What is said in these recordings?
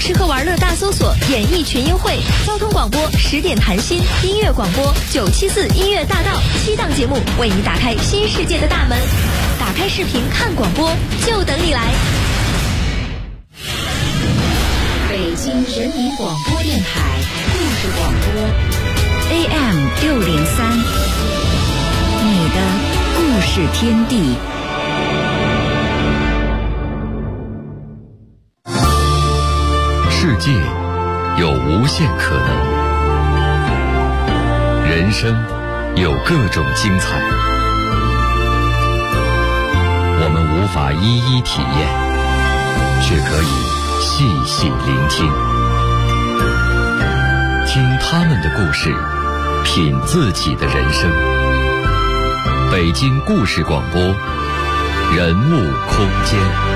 吃喝玩乐大搜索演艺群英会，交通广播10点谈心，音乐广播974音乐大道，7档节目为你打开新世界的大门。打开视频看广播，就等你来。 北京人民广播电台故事广播 AM603，你的故事天地。 世界有无限可能，人生有各种精彩，我们无法一一体验，却可以细细聆听，听他们的故事，品自己的人生。北京故事广播，人物空间。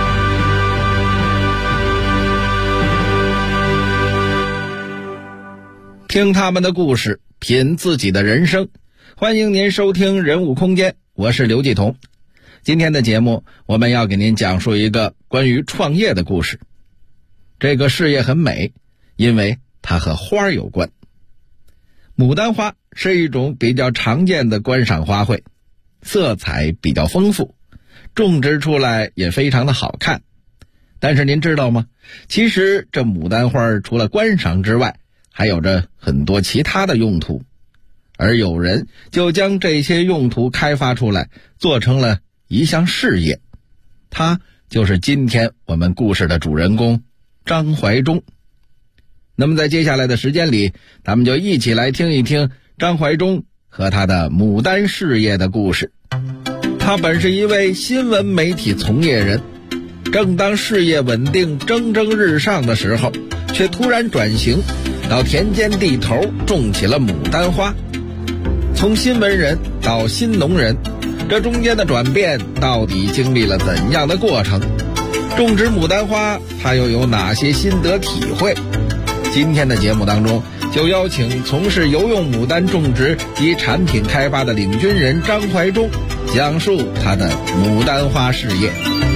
听他们的故事，品自己的人生。欢迎您收听人物空间，我是刘继彤。今天的节目，我们要给您讲述一个关于创业的故事。这个事业很美，因为它和花有关。牡丹花是一种比较常见的观赏花卉，色彩比较丰富，种植出来也非常的好看。但是您知道吗？其实这牡丹花除了观赏之外，还有着很多其他的用途，而有人就将这些用途开发出来，做成了一项事业。他就是今天我们故事的主人公张怀忠。那么在接下来的时间里，咱们就一起来听一听张怀忠和他的牡丹事业的故事。他本是一位新闻媒体从业人，正当事业稳定蒸蒸日上的时候，却突然转型到田间地头种起了牡丹花。从新闻人到新农人，这中间的转变到底经历了怎样的过程？种植牡丹花他又有哪些心得体会？今天的节目当中，就邀请从事游用牡丹种植及产品开发的领军人张怀忠，讲述他的牡丹花事业。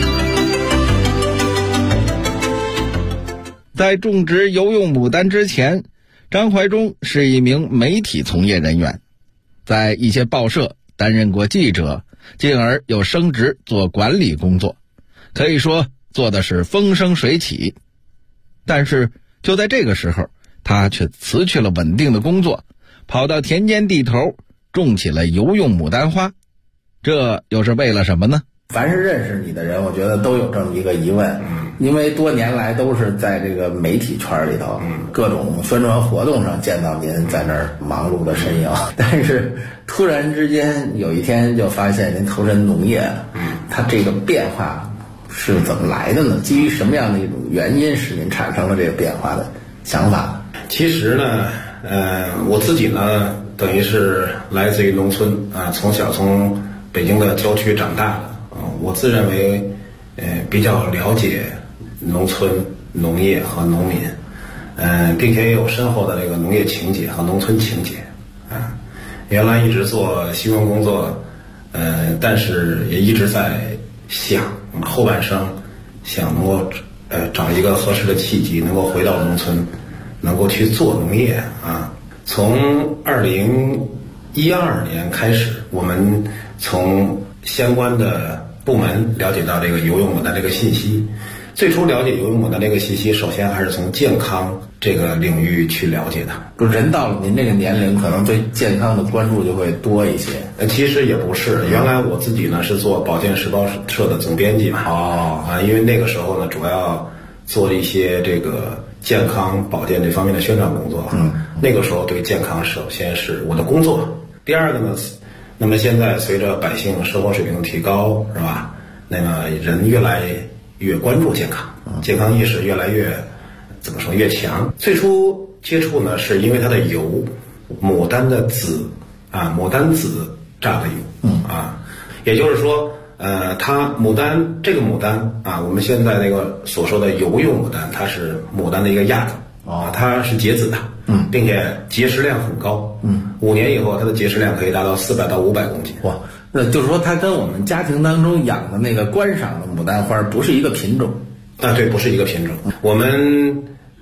在种植游用牡丹之前，张怀忠是一名媒体从业人员，在一些报社担任过记者，进而又升职做管理工作，可以说做的是风生水起。但是就在这个时候，他却辞去了稳定的工作，跑到田间地头种起了游用牡丹花。这又是为了什么呢？ 凡是认识你的人，我觉得都有这么一个疑问，因为多年来都是在这个媒体圈里头，各种宣传活动上见到您在那儿忙碌的身影，但是突然之间有一天就发现您投身农业了，它这个变化是怎么来的呢？基于什么样的一种原因使您产生了这个变化的想法？ 其实呢，我自己呢，等于是来自于农村啊，从小从北京的郊区长大的。我自认为，比较了解农村农业和农民，并且也有深厚的这个农业情结和农村情结，原来一直做新闻工作，但是也一直在想后半生，想能够找一个合适的契机，能够回到农村，能够去做农业啊。从2012年开始，我们从相关的部门了解到这个游用牡丹这个信息。最初了解游用牡丹这个信息，首先还是从健康这个领域去了解的。 就人到了您这个年龄，可能对健康的关注就会多一些。 其实也不是，原来我自己呢是做保健时报社的总编辑嘛。因为那个时候呢，主要做一些这个健康保健这方面的宣传工作。那个时候对健康首先是我的工作。第二个呢，那么现在随着百姓生活水平的提高，是吧？那么人越来越关注健康，健康意识越来越越强。最初接触呢，是因为它的油，牡丹的籽牡丹籽榨的油也就是说，它这个牡丹我们现在那个所说的游用牡丹，它是牡丹的一个亚种它是结籽的，并且结实量很高，5年以后它的结实量可以达到400到500公斤。 哇，那就是说它跟我们家庭当中养的那个观赏的牡丹花不是一个品种对，不是一个品种。我们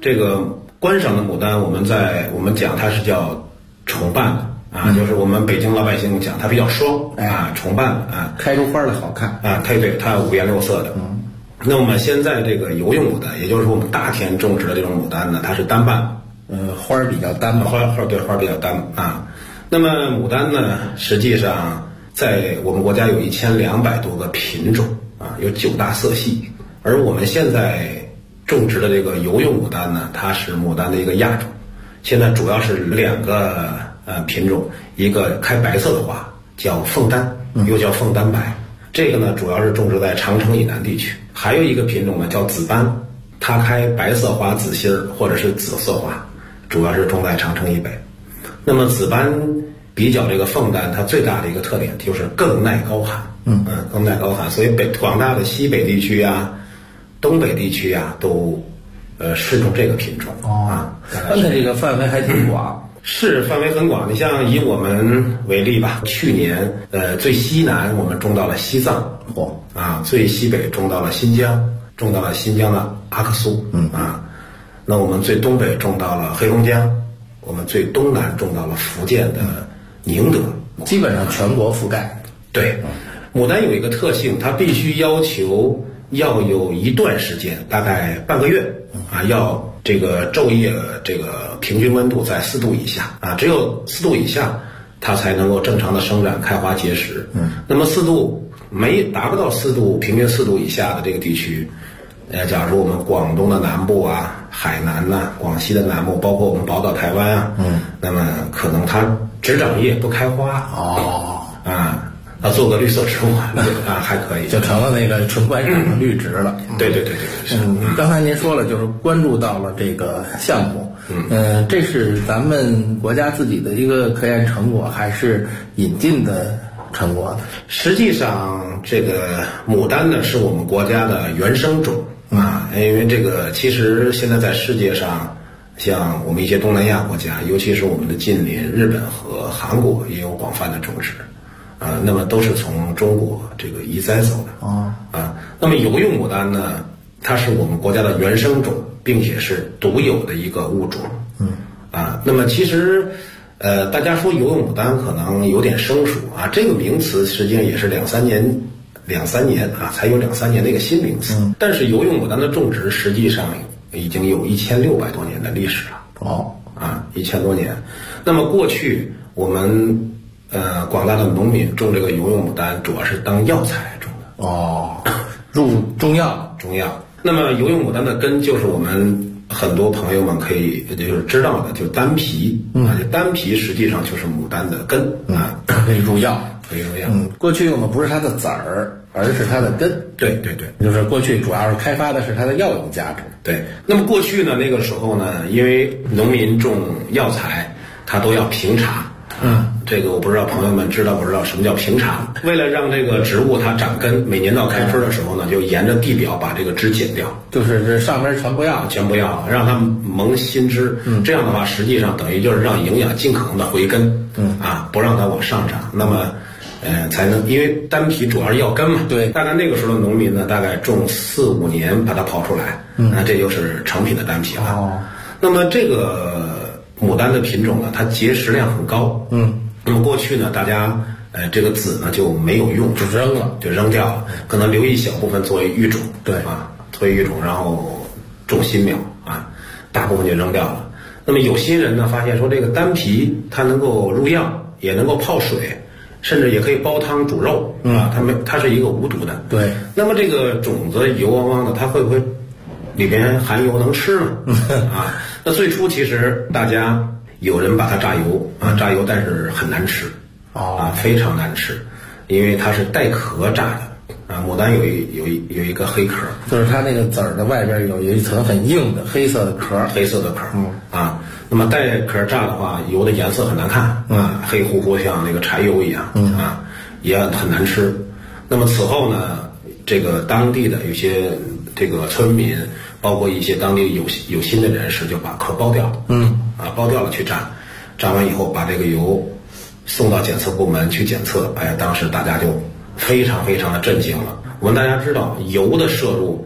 这个观赏的牡丹，我们讲它是叫重瓣的啊，就是我们北京老百姓讲它比较双啊，重瓣啊， 开出花来好看啊，对，它五颜六色的。那么现在这个油用牡丹，也就是我们大田种植的这种牡丹呢，它是单瓣， 花比较单薄， 花比较单啊。那么牡丹呢，实际上在我们国家有1200多个品种啊，有9大色系，而我们现在种植的这个油用牡丹呢，它是牡丹的一个亚种。现在主要是2个品种，一个开白色的花叫凤丹，又叫凤丹白，这个呢主要是种植在长城以南地区。还有一个品种呢叫紫斑，它开白色花、紫心儿或者是紫色花，主要是种在长城以北。那么紫斑比较这个凤丹，它最大的一个特点就是更耐高寒，更耐高寒，所以广大的西北地区啊、东北地区啊都试种这个品种啊。 那它这个范围还挺广。 是范围很广，你像以我们为例吧，去年最西南我们种到了西藏，最西北种到了新疆，种到了新疆的阿克苏，那我们最东北种到了黑龙江，我们最东南种到了福建的宁德， 基本上全国覆盖。 对，牡丹有一个特性，它必须要求要有一段时间，大概半个月啊，要这个昼夜这个平均温度在4度以下啊，只有4度以下，它才能够正常的生长、开花结实。那么4度达不到4度，平均4度以下的这个地区，假如我们广东的南部啊、海南呐、广西的南部，包括我们宝岛台湾啊，那么可能它只长叶不开花它做个绿色植物还可以， 就成了那个纯观赏的绿植了。 对， 刚才您说了，就是关注到了这个项目，这是咱们国家自己的一个科研成果，还是引进的成果呢？ 实际上，这个牡丹呢是我们国家的原生种因为这个其实现在在世界上，像我们一些东南亚国家，尤其是我们的近邻日本和韩国，也有广泛的种植。那么都是从中国这个移栽走的那么油用牡丹呢，它是我们国家的原生种，并且是独有的一个物种。那么其实大家说油用牡丹可能有点生疏这个名词实际上也是两三年才有2-3年的一个新名词。但是油用牡丹的种植实际上已经有1600多年的历史了。1000多年。那么过去我们广大的农民种这个油用牡丹，主要是当药材来种的。 入中药。 那么油用牡丹的根就是我们很多朋友们可以就是知道的，就是丹皮。丹皮实际上就是牡丹的根可以入药。过去用的不是它的籽儿，而是它的根。 对， 就是过去主要是开发的是它的药用价值。 对。那么过去呢，那个时候呢，因为农民种药材，它都要评查。这个我不知道朋友们知道不知道什么叫评查。为了让这个植物它长根，每年到开春的时候呢，就沿着地表把这个枝剪掉， 就是这上面全不要， 让它萌新枝。这样的话实际上等于就是让营养尽可能的回根，不让它往上涨。那么才能，因为丹皮主要是要根嘛。 对， 大概那个时候的农民呢，大概种4-5年把它刨出来，那这就是成品的丹皮了。那么这个牡丹的品种呢，它结实量很高。那么过去呢，大家这个籽呢就没有用， 就扔掉了， 可能留一小部分作为育种。作为育种，然后种新苗大部分就扔掉了。那么有些人呢发现说，这个丹皮它能够入药，也能够泡水，甚至也可以煲汤煮肉它是一个无毒的。 对。 那么这个种子油汪汪的，它会不会里边含油能吃呢？那最初其实大家有人把它榨油，但是很难吃非常难吃，因为它是带壳榨的牡丹有一个黑壳， 就是它那个籽儿的外边有一层很硬的黑色的壳。 那么带壳榨的话，油的颜色很难看黑乎乎像那个柴油一样也很难吃。那么此后呢，这个当地的有些这个村民，包括一些当地有心的人士，就把壳剥掉剥掉了去榨完以后，把这个油送到检测部门去检测。当时大家就非常非常的震惊了。我们大家知道，油的摄入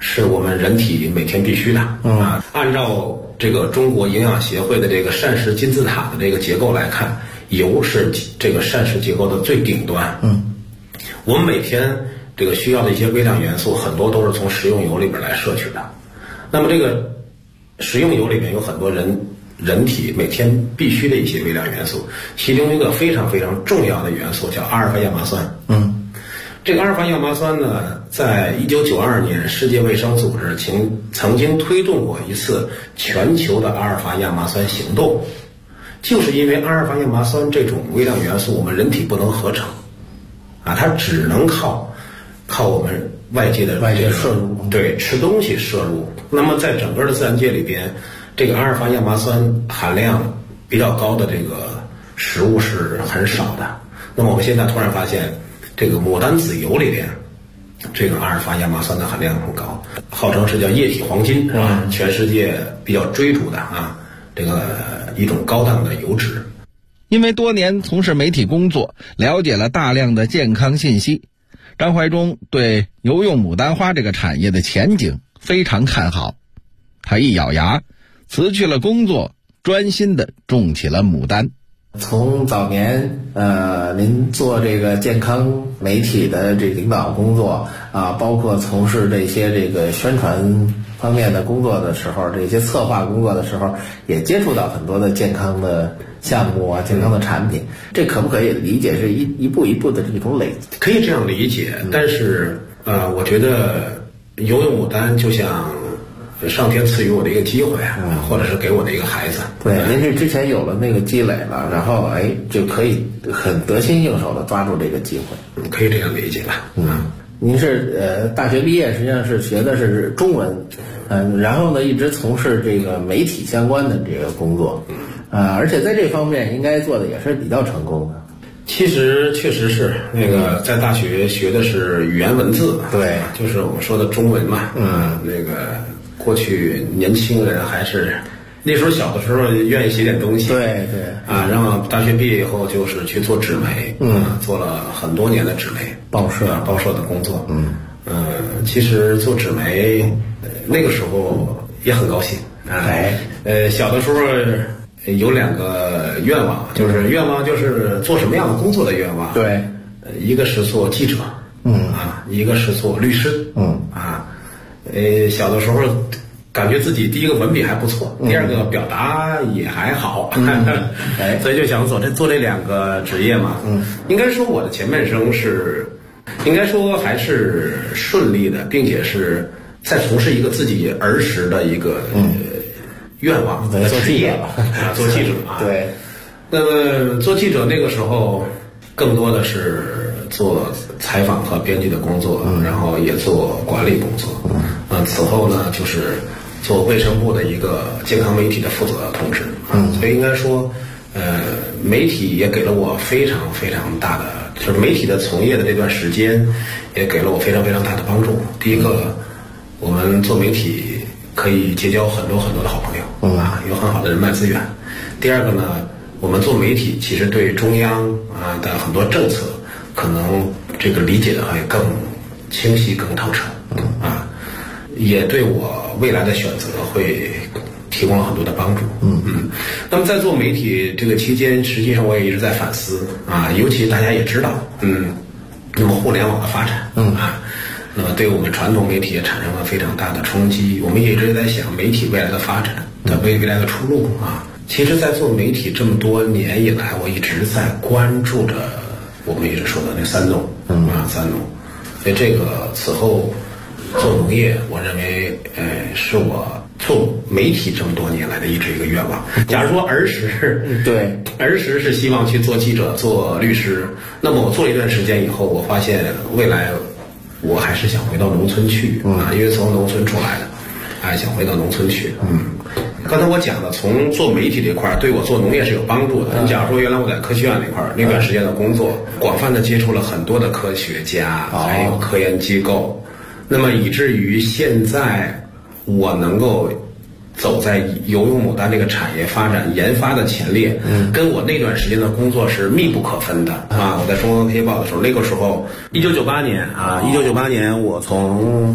是我们人体每天必须的啊。按照这个中国营养协会的这个膳食金字塔的这个结构来看，油是这个膳食结构的最顶端。我们每天这个需要的一些微量元素，很多都是从食用油里边来摄取的。那么这个食用油里面有很多人体每天必须的一些微量元素，其中一个非常非常重要的元素叫阿尔法亚麻酸。这个阿尔法亚麻酸呢，在1992年世界卫生组织曾经推动过一次全球的阿尔法亚麻酸行动，就是因为阿尔法亚麻酸这种微量元素我们人体不能合成啊，它只能靠我们外界摄入， 对，吃东西摄入。那么在整个的自然界里边，这个阿尔法亚麻酸含量比较高的这个食物是很少的。那么我们现在突然发现，这个牡丹籽油里边，这个阿尔法亚麻酸的含量很高，号称是叫液体黄金啊，全世界比较追逐的啊，这个一种高档的油脂。 因为多年从事媒体工作，了解了大量的健康信息，张怀忠对油用牡丹花这个产业的前景非常看好。他一咬牙辞去了工作，专心地种起了牡丹。 从早年您做这个健康媒体的这领导工作啊，包括从事这些这个宣传方面的工作的时候，这些策划工作的时候，也接触到很多的健康的项目啊，健康的产品。这可不可以理解是一步一步的这种累积？ 可以这样理解，但是我觉得油用牡丹就像上天赐予我的一个机会或者是给我的一个孩子。 对，您是之前有了那个积累了，然后就可以很得心应手的抓住这个机会。 可以这样理解吧。 您是大学毕业实际上是学的是中文，然后呢一直从事这个媒体相关的这个工作，而且在这方面应该做的也是比较成功的。 其实确实是那个在大学学的是语言文字， 对， 就是我们说的中文嘛。那个过去年轻人还是那时候小的时候愿意写点东西， 对然后大学毕业以后就是去做纸媒，做了很多年的纸媒报社的工作。其实做纸媒那个时候也很高兴。小的时候有2个愿望，就是做什么样的工作的愿望。 对， 一个是做记者，一个是做律师。小的时候感觉自己第一个文笔还不错，第二个表达也还好，所以就想做这2个职业嘛。应该说我的前半生是，应该说还是顺利的，并且是在从事一个自己儿时的一个愿望的职业做记者啊。 对， 那么做记者那个时候更多的是做采访和编辑的工作，然后也做管理工作。此后呢就是做卫生部的一个健康媒体的负责同志。所以应该说媒体也给了我非常非常大的，就是媒体的从业的这段时间也给了我非常非常大的帮助。第一个，我们做媒体可以结交很多很多的好朋友，有很好的人脉资源。第二个呢，我们做媒体其实对中央的很多政策可能这个理解的会更清晰更透彻，也对我未来的选择会提供了很多的帮助。那么在做媒体这个期间，实际上我也一直在反思尤其大家也知道，那么互联网的发展，那么对我们传统媒体也产生了非常大的冲击。我们也一直在想媒体未来的发展的未来的出路其实在做媒体这么多年以来，我一直在关注着我们一直说的那3农3农。所以这个此后做农业，我认为是我做媒体这么多年来的一直一个愿望。假如说儿时是希望去做记者做律师，那么我做了一段时间以后，我发现未来我还是想回到农村去因为从农村出来的，想回到农村去。刚才我讲的从做媒体这块对我做农业是有帮助的。你假如说原来我在科学院那块那段时间的工作，广泛的接触了很多的科学家还有科研机构，那么以至于现在我能够走在油用牡丹这个产业发展研发的前列，跟我那段时间的工作是密不可分的我在中央科学报的时候，那个时候1998年我从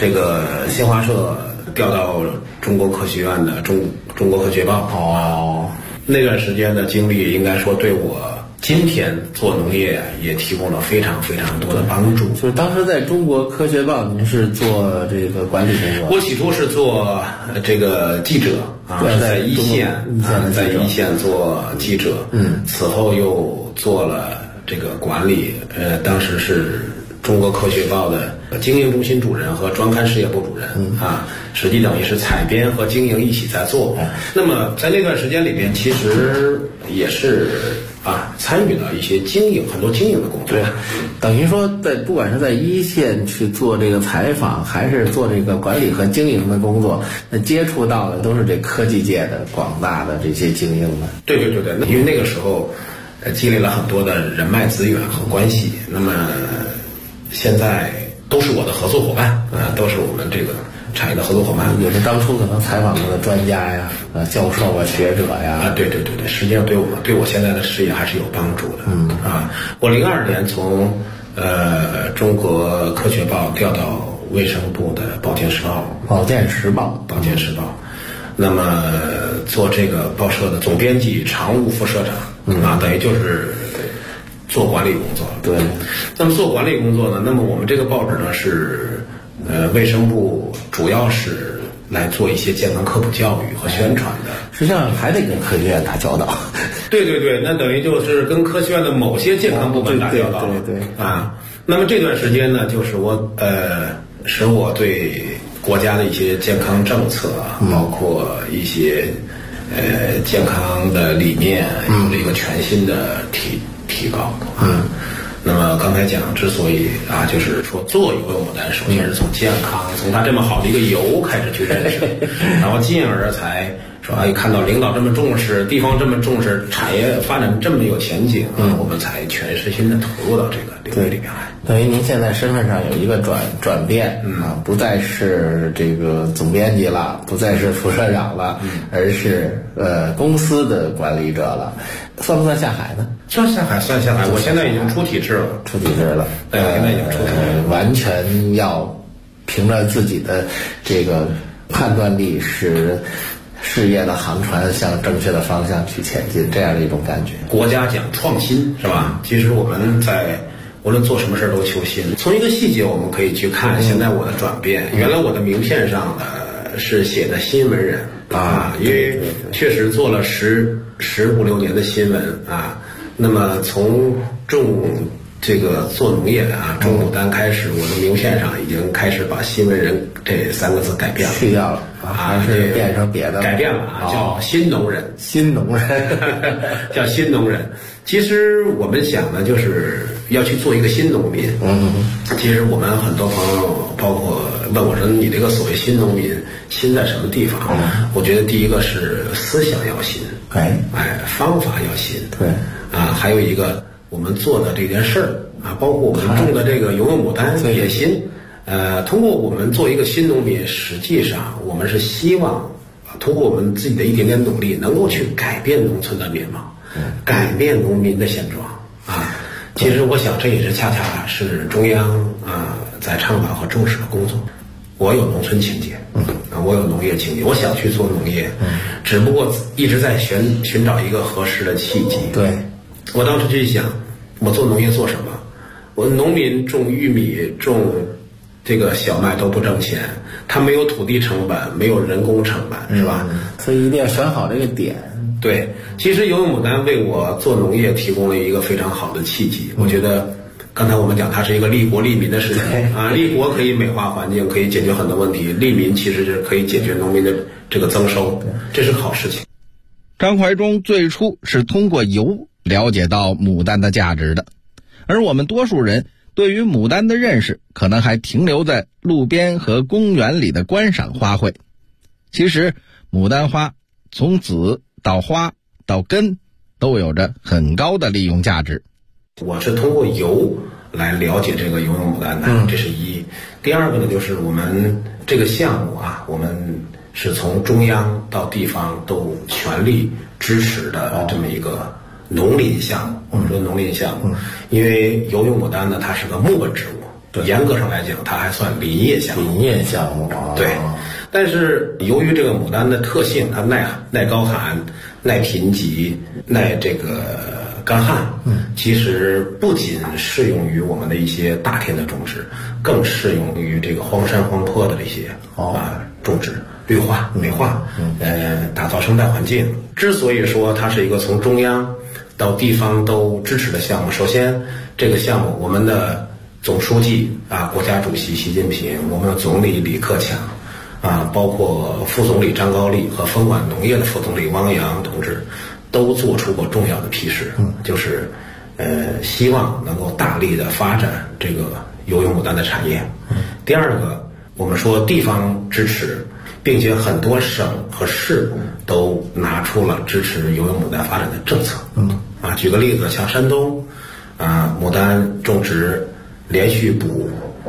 这个新华社调到中国科学院的中国科学报。 哦， 那段时间的经历，应该说对我今天做农业也提供了非常非常多的帮助。 就是当时在中国科学报，您是做这个管理工作？ 我起初是做这个记者啊，是在一线在一线做记者。此后又做了这个管理，当时是中国科学报的经营中心主任和专刊事业部主任啊，实际等于是采编和经营一起在做。那么在那段时间里边，其实也是参与了一些很多经营的工作。 对，等于说不管是在一线去做这个采访，还是做这个管理和经营的工作，那接触到的都是这科技界的广大的这些精英们。 对，因为那个时候积累了很多的人脉资源和关系，那么现在都是我的合作伙伴都是我们这个产业的合作伙伴。 也是当初可能采访过的专家呀、教授啊、学者呀。 对，实际上对我现在的事业还是有帮助的。我02年从中国科学报调到卫生部的保健时报。那么做这个报社的总编辑、常务副社长等于就是做管理工作。 对， 那么做管理工作呢，那么我们这个报纸呢是卫生部主要是来做一些健康科普教育和宣传的。 实际上还得跟科学院打交道。 对，那等于就是跟科学院的某些健康部门打交道。 对那么这段时间呢，就是使我对国家的一些健康政策包括一些健康的理念有了一个全新的提高。那么刚才讲，之所以就是说做油牡丹，首先是从健康，从它这么好的一个油开始去认识，然后进而才说看到领导这么重视，地方这么重视，产业发展这么有前景我们才全身心的投入到这个领域里面来。 等于您现在身份上有一个转变不再是这个总编辑了，不再是副社长了，而是公司的管理者了。算不算下海呢？ 算下海。我现在已经出体制了。 现在已经出体制，完全要凭着自己的这个判断力，使事业的航船向正确的方向去前进，这样的一种感觉。 国家讲创新是吧？其实我们在无论做什么事都求新。从一个细节我们可以去看现在我的转变。原来我的名片上是写的新闻人因为确实做了15、16年的新闻那么从这个做农业的种牡丹开始，我的名片上已经开始把新闻人这3个字改变了， 去掉了还是变成别的？ 改变了叫新农人。叫新农人。其实我们想呢，就是要去做一个新农民。其实我们很多朋友包括问我说，你这个所谓新农民新在什么地方？我觉得第一个是思想要新，方法要新， 对还有一个我们做的这件事儿包括我们种的这个油牡丹也新。通过我们做一个新农民，实际上我们是希望通过我们自己的一点点努力，能够去改变农村的面貌，改变农民的现状其实我想这也是恰恰是中央在倡导和重视的工作。我有农村情节，我有农业情节，我想去做农业，只不过一直在寻找一个合适的契机。 对， 我当时就想，我做农业做什么？我农民种玉米、种这个小麦都不挣钱，他没有土地成本，没有人工成本，是吧？ 所以一定要选好这个点。 对，其实油牡丹为我做农业提供了一个非常好的契机。我觉得刚才我们讲，它是一个利国利民的事情利国可以美化环境，可以解决很多问题；利民其实是可以解决农民的这个增收，这是好事情。 张怀忠最初是通过油了解到牡丹的价值的，而我们多数人对于牡丹的认识可能还停留在路边和公园里的观赏花卉。其实牡丹花从籽到花到根都有着很高的利用价值。 我是通过油来了解这个油牡丹的，这是一。第二个呢，就是我们这个项目我们是从中央到地方都全力支持的这么一个农林项目。我们说农林项目，因为油牡丹呢，它是个木本植物， 严格上来讲，它还算林业项目。 林业项目啊， 对。但是由于这个牡丹的特性，它耐高寒、耐贫瘠、耐这个干旱，其实不仅适用于我们的一些大田的种植，更适用于这个荒山荒坡的这些种植。绿化、美化，打造生态环境。之所以说它是一个从中央到地方都支持的项目，首先这个项目我们的总书记国家主席习近平，我们的总理李克强包括副总理张高丽和分管农业的副总理汪洋同志，都做出过重要的批示，就是希望能够大力的发展这个游泳牡丹的产业。第二个，我们说地方支持，并且很多省和市都拿出了支持游泳牡丹发展的政策。举个例子，像山东牡丹种植连续补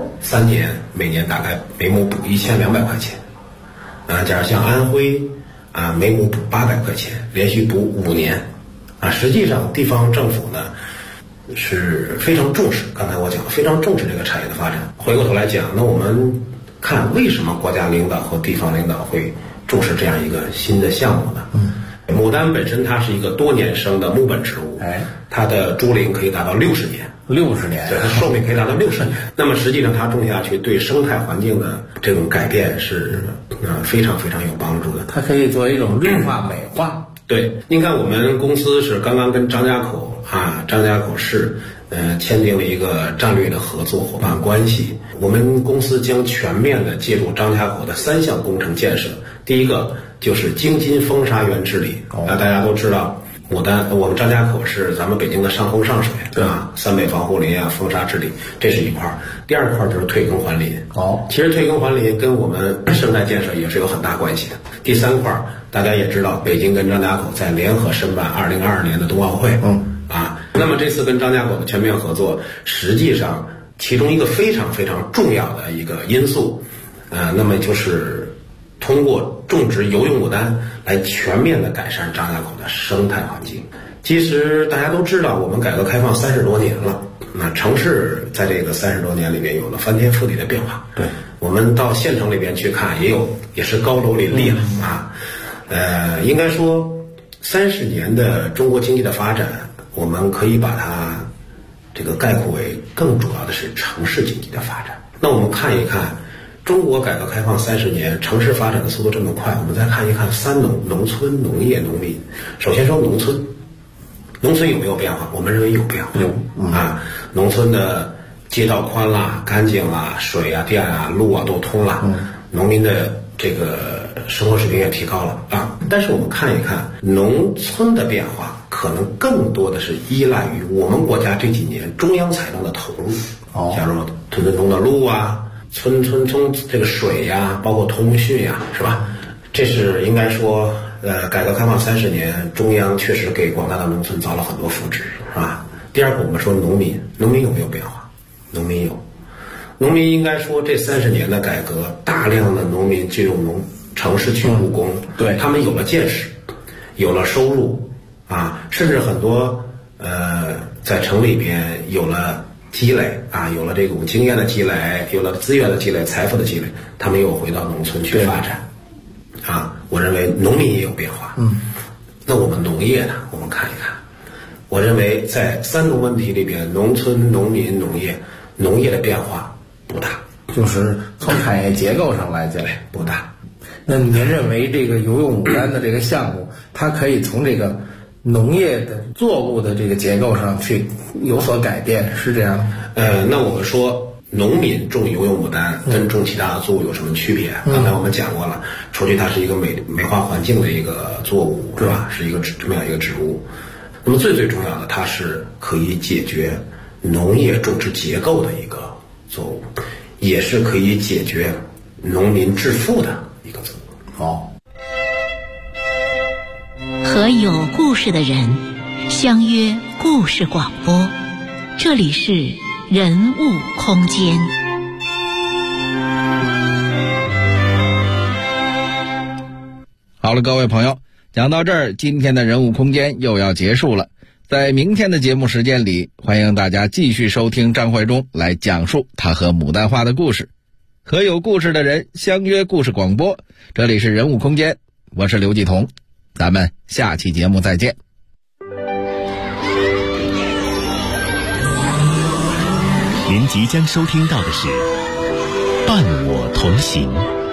3年，每年大概每亩补1200块钱。假如像安徽每亩补800块钱，连续补5年。实际上地方政府呢是非常重视，刚才我讲非常重视这个产业的发展。回过头来讲，那我们看为什么国家领导和地方领导会重视这样一个新的项目呢？牡丹本身它是一个多年生的木本植物，它的株龄可以达到60年，60年，对，它寿命可以达到60年。那么实际上它种下去对生态环境的这种改变是非常非常有帮助的。 它可以作为一种绿化美化。 对，您看我们公司是刚刚跟张家口市签订了一个战略的合作伙伴关系。我们公司将全面的介入张家口的3项工程建设。第一个就是京津风沙源治理。大家都知道牡丹，我们张家口是咱们北京的上风上水，对吧？三北防护林风沙治理，这是一块。第二块就是退耕还林。其实退耕还林跟我们生态建设也是有很大关系的。第三块，大家也知道，北京跟张家口在联合申办2022年的冬奥会。那么这次跟张家口的全面合作，实际上其中一个非常非常重要的一个因素，那么就是通过种植游泳牡丹来全面的改善张家口的生态环境。其实大家都知道，我们改革开放30多年了，那城市在这个30多年里面有了翻天覆地的变化。对，我们到县城里边去看，也是高楼林立了应该说30年的中国经济的发展，我们可以把它这个概括为更主要的是城市经济的发展。那我们看一看中国改革开放30年，城市发展的速度这么快，我们再看一看3农：农村、农业、农民。首先说农村，农村有没有变化？我们认为有变化。农村的街道宽了、干净了，水电路都通了，农民的这个生活水平也提高了但是我们看一看农村的变化，可能更多的是依赖于我们国家这几年中央财政的投入。假如村村通的路村村通这个水包括通讯是吧？这是应该说改革开放30年，中央确实给广大的农村造了很多福祉，是吧？第二个，我们说农民有没有变化？农民有。农民应该说这30年的改革，大量的农民进入城市去务工，对，他们有了见识，有了收入甚至很多在城里边有了积累有了这种经验的积累，有了资源的积累，财富的积累，他们又回到农村去发展我认为农民也有变化。那我们农业呢？我们看一看，我认为在3农问题里边，农村、农民、农业的变化不大， 就是从产业结构上来讲不大。 那您认为这个游泳牡丹的这个项目，它可以从这个农业的作物的这个结构上去有所改变，是这样？ 那我们说农民种游泳牡丹跟种其他的作物有什么区别？刚才我们讲过了，除去它是一个美化环境的一个作物，是吧？是一个这么样一个植物。那么最重要的，它是可以解决农业种植结构的一个作物，也是可以解决农民致富的一个作物。 和有故事的人相约故事广播，这里是人物空间。 好了，各位朋友，讲到这儿，今天的人物空间又要结束了。 在明天的节目时间里，欢迎大家继续收听张怀忠来讲述他和牡丹花的故事。和有故事的人相约故事广播，这里是人物空间，我是刘继彤，咱们下期节目再见。 您即将收听到的是伴我同行。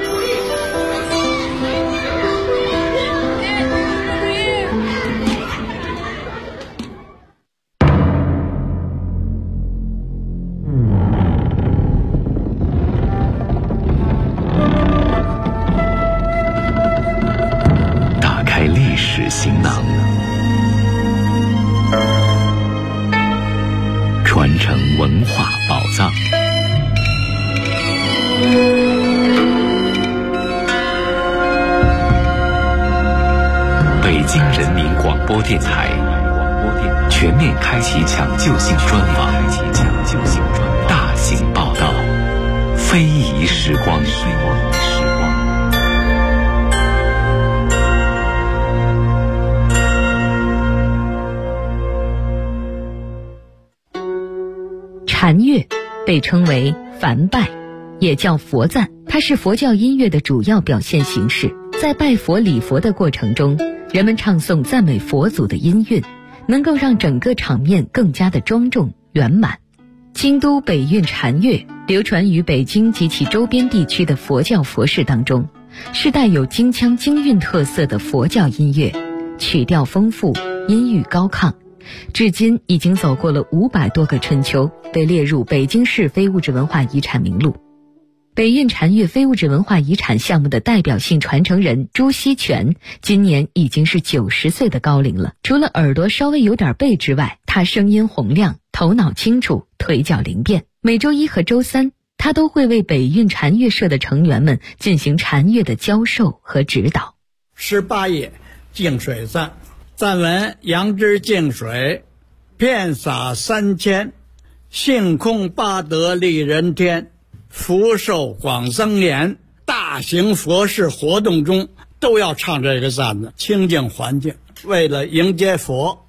打开历史行囊，传承文化宝藏。北京人民广播电台全面开启抢救性专访，大型报道，非遗时光。 禅乐被称为梵拜，也叫佛赞，它是佛教音乐的主要表现形式。在拜佛礼佛的过程中，人们唱诵赞美佛祖的音韵，能够让整个场面更加的庄重圆满。京都北韵禅乐流传于北京及其周边地区的佛教佛事当中，是带有京腔京韵特色的佛教音乐，曲调丰富，音域高亢，至今已经走过了500多个春秋，被列入北京市非物质文化遗产名录。北韵禅乐非物质文化遗产项目的代表性传承人朱锡全今年已经是90岁的高龄了。除了耳朵稍微有点背之外，他声音洪亮，头脑清楚，腿脚灵便。每周一和周三，他都会为北韵禅乐社的成员们进行禅乐的教授和指导。 18页净水赞，赞文：杨枝净水，遍洒3000，性空八德利人天，福寿广增延。大型佛事活动中都要唱这个赞的，清净环境，为了迎接佛。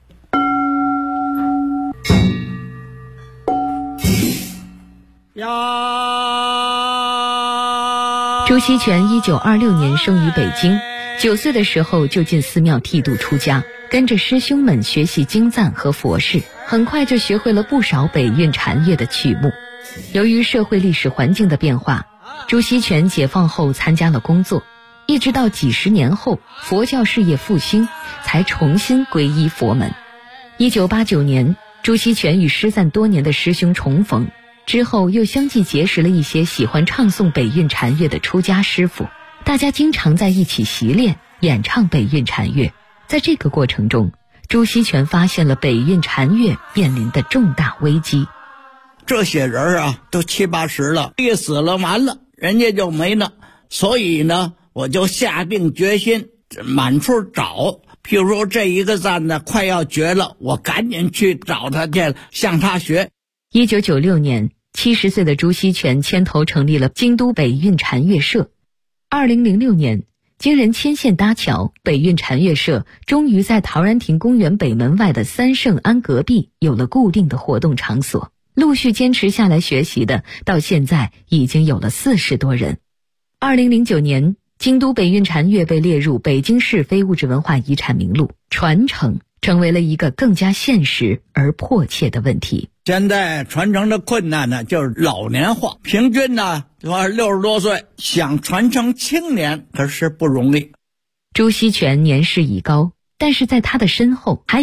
朱锡全1926年生于北京，9岁的时候就进寺庙剃度出家，跟着师兄们学习经赞和佛事，很快就学会了不少北韵禅乐的曲目。由于社会历史环境的变化，朱锡全解放后参加了工作，一直到几十年后佛教事业复兴，才重新皈依佛门。1989年，朱锡全与失散多年的师兄重逢，之后又相继结识了一些喜欢唱诵北韵禅乐的出家师傅，大家经常在一起习练演唱北韵禅乐。在这个过程中，朱锡全发现了北韵禅乐面临的重大危机。 这些人啊，都70、80了，一死了完了，人家就没了。所以呢，我就下定决心满处找。譬如说这一个赞呢快要绝了，我赶紧去找他去，向他学。 1996年，70岁的朱锡全牵头成立了京都北韵禅乐社。2006年，经人牵线搭桥，北韵禅乐社终于在陶然亭公园北门外的三圣庵隔壁有了固定的活动场所。陆续坚持下来学习的，到现在已经有了40多人。2009年，京都北韵禅乐被列入北京市非物质文化遗产名录，传承成为了一个更加现实而迫切的问题。 现在传承的困难呢，就是老年化，平均呢60多岁，想传承青年可是不容易。 朱锡全年事已高，但是在他的身后还